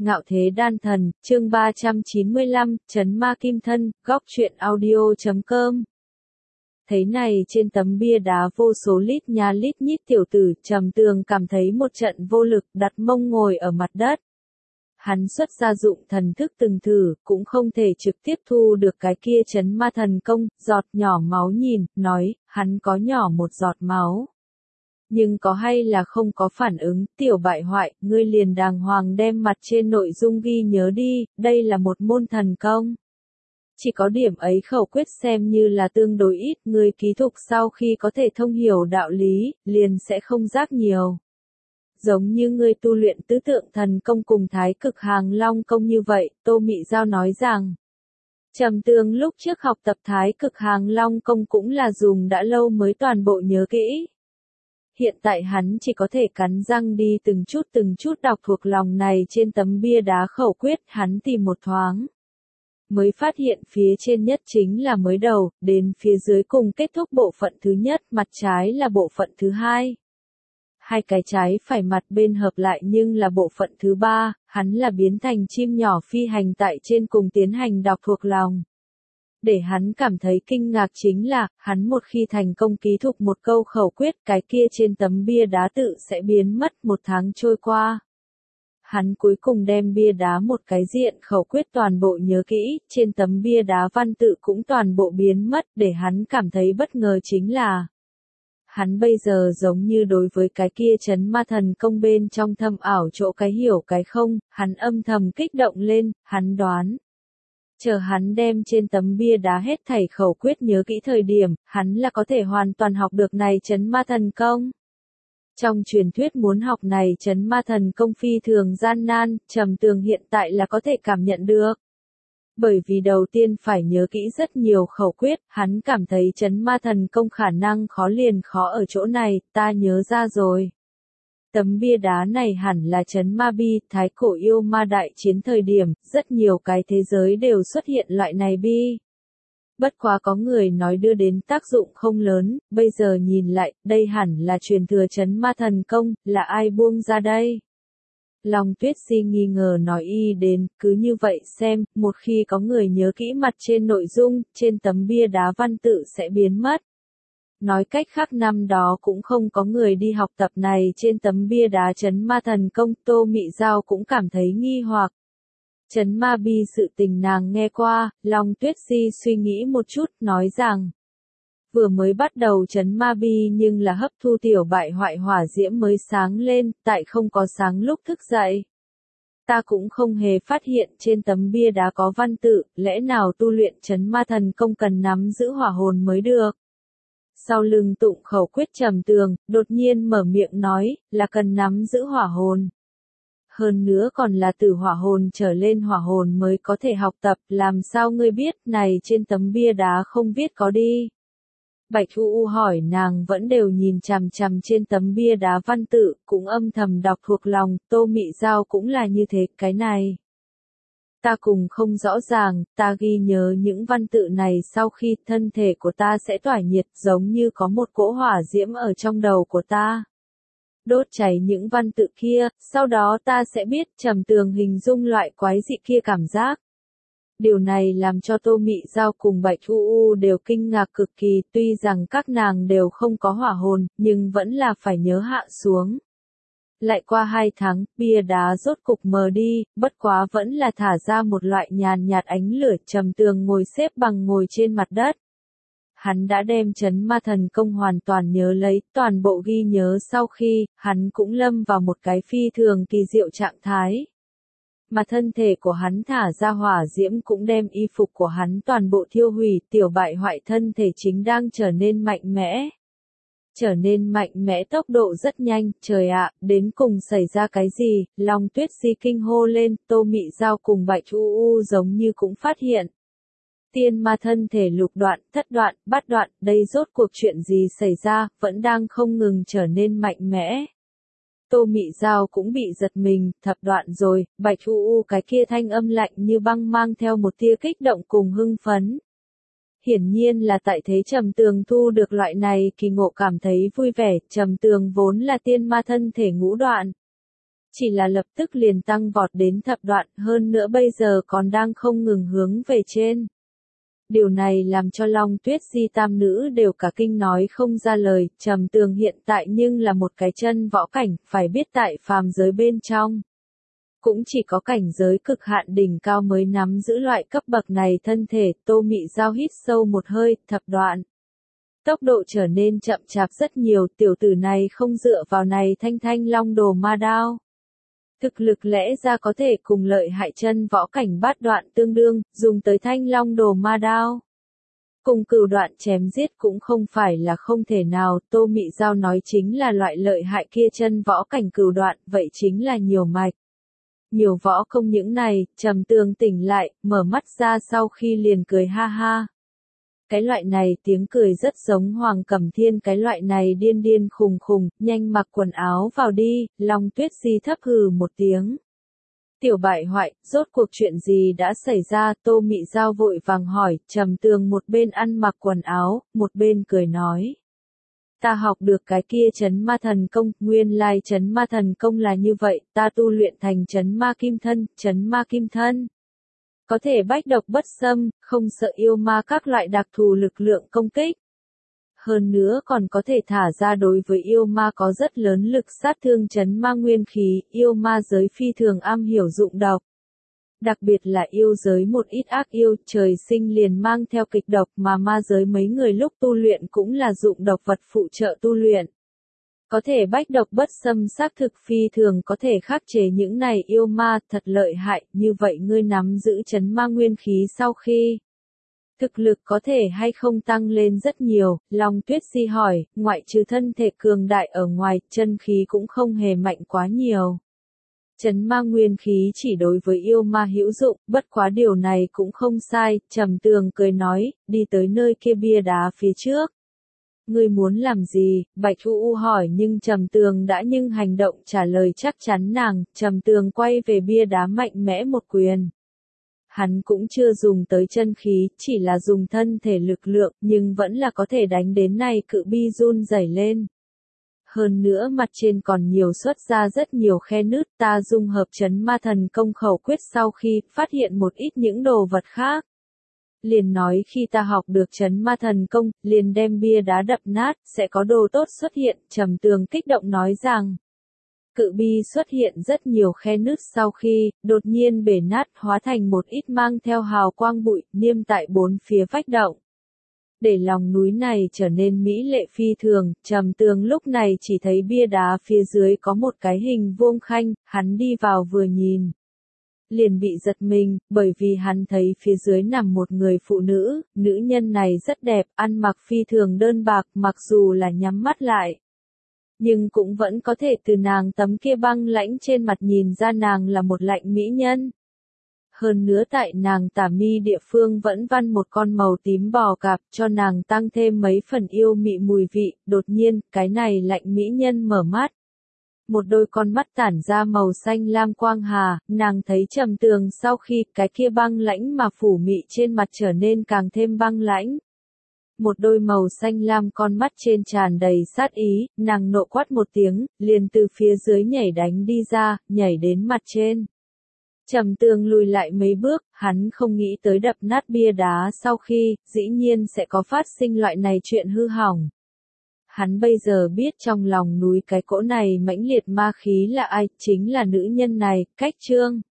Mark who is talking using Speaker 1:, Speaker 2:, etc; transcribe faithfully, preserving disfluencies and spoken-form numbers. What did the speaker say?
Speaker 1: Ngạo Thế Đan Thần, chương ba trăm chín mươi lăm, Trấn Ma Kim Thân, góc truyện audio chấm com. Thấy này trên tấm bia đá vô số lít nha lít nhít tiểu tử, Trầm Tường cảm thấy một trận vô lực, đặt mông ngồi ở mặt đất. Hắn xuất ra dụng thần thức từng thử, cũng không thể trực tiếp thu được cái kia trấn ma thần công, giọt nhỏ máu nhìn, nói, hắn có nhỏ một giọt máu. Nhưng có hay là không có phản ứng, tiểu bại hoại, ngươi liền đàng hoàng đem mặt trên nội dung ghi nhớ đi, đây là một môn thần công. Chỉ có điểm ấy khẩu quyết xem như là tương đối ít, ngươi ký thục sau khi có thể thông hiểu đạo lý, liền sẽ không rác nhiều. Giống như ngươi tu luyện tứ tượng thần công cùng thái cực hàng long công như vậy, Tô Mị Giao nói rằng. Trầm Tường lúc trước học tập thái cực hàng long công cũng là dùng đã lâu mới toàn bộ nhớ kỹ. Hiện tại hắn chỉ có thể cắn răng đi từng chút từng chút đọc thuộc lòng này trên tấm bia đá khẩu quyết, hắn tìm một thoáng. Mới phát hiện phía trên nhất chính là mới đầu, đến phía dưới cùng kết thúc bộ phận thứ nhất, mặt trái là bộ phận thứ hai. Hai cái trái phải mặt bên hợp lại nhưng là bộ phận thứ ba, hắn là biến thành chim nhỏ phi hành tại trên cùng tiến hành đọc thuộc lòng. Để hắn cảm thấy kinh ngạc chính là, hắn một khi thành công ký thục một câu khẩu quyết, cái kia trên tấm bia đá tự sẽ biến mất. Một tháng trôi qua. Hắn cuối cùng đem bia đá một cái diện khẩu quyết toàn bộ nhớ kỹ, trên tấm bia đá văn tự cũng toàn bộ biến mất, để hắn cảm thấy bất ngờ chính là hắn bây giờ giống như đối với cái kia trấn ma thần công bên trong thâm ảo chỗ cái hiểu cái không, hắn âm thầm kích động lên, hắn đoán. Chờ hắn đem trên tấm bia đá hết thảy khẩu quyết nhớ kỹ thời điểm, hắn là có thể hoàn toàn học được này trấn ma thần công. Trong truyền thuyết muốn học này trấn ma thần công phi thường gian nan, Trầm Tường hiện tại là có thể cảm nhận được. Bởi vì đầu tiên phải nhớ kỹ rất nhiều khẩu quyết, hắn cảm thấy trấn ma thần công khả năng khó liền khó ở chỗ này, ta nhớ ra rồi. Tấm bia đá này hẳn là trấn ma bi, thái cổ yêu ma đại chiến thời điểm, rất nhiều cái thế giới đều xuất hiện loại này bi. Bất quá có người nói đưa đến tác dụng không lớn, bây giờ nhìn lại, đây hẳn là truyền thừa trấn ma thần công, là ai buông ra đây? Long Tuyết Si nghi ngờ nói y đến, cứ như vậy xem, một khi có người nhớ kỹ mặt trên nội dung, trên tấm bia đá văn tự sẽ biến mất. Nói cách khác năm đó cũng không có người đi học tập này trên tấm bia đá trấn ma thần công, Tô Mị Giao cũng cảm thấy nghi hoặc. Trấn ma bi sự tình nàng nghe qua, Long Tuyết Si suy nghĩ một chút, nói rằng. Vừa mới bắt đầu trấn ma bi nhưng là hấp thu tiểu bại hoại hỏa diễm mới sáng lên, tại không có sáng lúc thức dậy. Ta cũng không hề phát hiện trên tấm bia đá có văn tự, lẽ nào tu luyện trấn ma thần công cần nắm giữ hỏa hồn mới được. Sau lưng tụng khẩu quyết Trầm Tường, đột nhiên mở miệng nói, là cần nắm giữ hỏa hồn. Hơn nữa còn là từ hỏa hồn trở lên hỏa hồn mới có thể học tập, làm sao ngươi biết, này trên tấm bia đá không viết có đi. Bạch U U hỏi nàng vẫn đều nhìn chằm chằm trên tấm bia đá văn tự, cũng âm thầm đọc thuộc lòng, Tô Mị Giao cũng là như thế, cái này. Ta cùng không rõ ràng, ta ghi nhớ những văn tự này sau khi thân thể của ta sẽ tỏa nhiệt giống như có một cỗ hỏa diễm ở trong đầu của ta. Đốt cháy những văn tự kia, sau đó ta sẽ biết Trầm Tường hình dung loại quái dị kia cảm giác. Điều này làm cho Tô Mị Giao cùng Bạch U U đều kinh ngạc cực kỳ, tuy rằng các nàng đều không có hỏa hồn, nhưng vẫn là phải nhớ hạ xuống. Lại qua hai tháng, bia đá rốt cục mờ đi, bất quá vẫn là thả ra một loại nhàn nhạt ánh lửa. Trầm Tường ngồi xếp bằng ngồi trên mặt đất. Hắn đã đem trấn ma thần công hoàn toàn nhớ lấy, toàn bộ ghi nhớ sau khi, hắn cũng lâm vào một cái phi thường kỳ diệu trạng thái. Mà thân thể của hắn thả ra hỏa diễm cũng đem y phục của hắn toàn bộ thiêu hủy, tiểu bại hoại thân thể chính đang trở nên mạnh mẽ. Trở nên mạnh mẽ tốc độ rất nhanh, trời ạ, đến cùng xảy ra cái gì, Long Tuyết Si kinh hô lên, Tô Mị Giao cùng Bạch U U giống như cũng phát hiện. Tiên ma thân thể lục đoạn, thất đoạn, bát đoạn, đây rốt cuộc chuyện gì xảy ra, vẫn đang không ngừng trở nên mạnh mẽ. Tô Mị Giao cũng bị giật mình, thập đoạn rồi, Bạch U U cái kia thanh âm lạnh như băng mang theo một tia kích động cùng hưng phấn. Hiển nhiên là tại thế Trầm Tường thu được loại này kỳ ngộ cảm thấy vui vẻ, Trầm Tường vốn là tiên ma thân thể ngũ đoạn. Chỉ là lập tức liền tăng vọt đến thập đoạn, hơn nữa bây giờ còn đang không ngừng hướng về trên. Điều này làm cho Long Tuyết Di tam nữ đều cả kinh nói không ra lời, Trầm Tường hiện tại nhưng là một cái chân võ cảnh, phải biết tại phàm giới bên trong. Cũng chỉ có cảnh giới cực hạn đỉnh cao mới nắm giữ loại cấp bậc này thân thể, Tô Mị Giao hít sâu một hơi, thập đoạn. Tốc độ trở nên chậm chạp rất nhiều, tiểu tử này không dựa vào này thanh thanh long đồ ma đao. Thực lực lẽ ra có thể cùng lợi hại chân võ cảnh bát đoạn tương đương, dùng tới thanh long đồ ma đao. Cùng cửu đoạn chém giết cũng không phải là không thể nào, Tô Mị Giao nói chính là loại lợi hại kia chân võ cảnh cửu đoạn, vậy chính là nhiều mạch. Nhiều võ công những này, Trầm Tường tỉnh lại, mở mắt ra sau khi liền cười ha ha. Cái loại này tiếng cười rất giống Hoàng Cẩm Thiên, cái loại này điên điên khùng khùng, nhanh mặc quần áo vào đi, Long Tuyết Di thấp hừ một tiếng. Tiểu bại hoại, rốt cuộc chuyện gì đã xảy ra, Tô Mị Giao vội vàng hỏi, Trầm Tường một bên ăn mặc quần áo, một bên cười nói. Ta học được cái kia chấn ma thần công, nguyên lai chấn ma thần công là như vậy, ta tu luyện thành chấn ma kim thân, chấn ma kim thân. Có thể bách độc bất xâm, không sợ yêu ma các loại đặc thù lực lượng công kích. Hơn nữa còn có thể thả ra đối với yêu ma có rất lớn lực sát thương chấn ma nguyên khí, yêu ma giới phi thường am hiểu dụng độc. Đặc biệt là yêu giới một ít ác yêu, trời sinh liền mang theo kịch độc mà ma giới mấy người lúc tu luyện cũng là dụng độc vật phụ trợ tu luyện. Có thể bách độc bất xâm xác thực phi thường có thể khắc chế những này yêu ma, thật lợi hại, như vậy ngươi nắm giữ chấn ma nguyên khí sau khi. Thực lực có thể hay không tăng lên rất nhiều, Long Tuyết Di hỏi, ngoại trừ thân thể cường đại ở ngoài, chân khí cũng không hề mạnh quá nhiều. Chấn ma nguyên khí chỉ đối với yêu ma hữu dụng, bất quá điều này cũng không sai, Trầm Tường cười nói, đi tới nơi kia bia đá phía trước. Ngươi muốn làm gì? Bạch U U hỏi nhưng Trầm Tường đã nhưng hành động trả lời chắc chắn nàng, Trầm Tường quay về bia đá mạnh mẽ một quyền. Hắn cũng chưa dùng tới chân khí, chỉ là dùng thân thể lực lượng, nhưng vẫn là có thể đánh đến này cự bi run rẩy lên. Hơn nữa mặt trên còn nhiều xuất ra rất nhiều khe nứt, ta dung hợp chấn ma thần công khẩu quyết sau khi phát hiện một ít những đồ vật khác. Liền nói khi ta học được chấn ma thần công, liền đem bia đá đập nát, sẽ có đồ tốt xuất hiện, Trầm Tường kích động nói rằng. Cự bi xuất hiện rất nhiều khe nứt sau khi, đột nhiên bể nát hóa thành một ít mang theo hào quang bụi, niêm tại bốn phía vách động. Để lòng núi này trở nên mỹ lệ phi thường, Trầm Tường lúc này chỉ thấy bia đá phía dưới có một cái hình vuông khanh, hắn đi vào vừa nhìn. Liền bị giật mình, bởi vì hắn thấy phía dưới nằm một người phụ nữ, nữ nhân này rất đẹp, ăn mặc phi thường đơn bạc, mặc dù là nhắm mắt lại. Nhưng cũng vẫn có thể từ nàng tấm kia băng lãnh trên mặt nhìn ra nàng là một lạnh mỹ nhân. Hơn nữa tại nàng tả mi địa phương vẫn văn một con màu tím bò cạp cho nàng tăng thêm mấy phần yêu mị mùi vị, đột nhiên, cái này lạnh mỹ nhân mở mắt. Một đôi con mắt tản ra màu xanh lam quang hà, nàng thấy Trầm Tường sau khi cái kia băng lãnh mà phủ mị trên mặt trở nên càng thêm băng lãnh. Một đôi màu xanh lam con mắt trên tràn đầy sát ý, nàng nộ quát một tiếng, liền từ phía dưới nhảy đánh đi ra, nhảy đến mặt trên. Trầm Tường lùi lại mấy bước, hắn không nghĩ tới đập nát bia đá sau khi, dĩ nhiên sẽ có phát sinh loại này chuyện hư hỏng. Hắn bây giờ biết trong lòng núi cái cỗ này mãnh liệt ma khí là ai, chính là nữ nhân này, Cách Trương.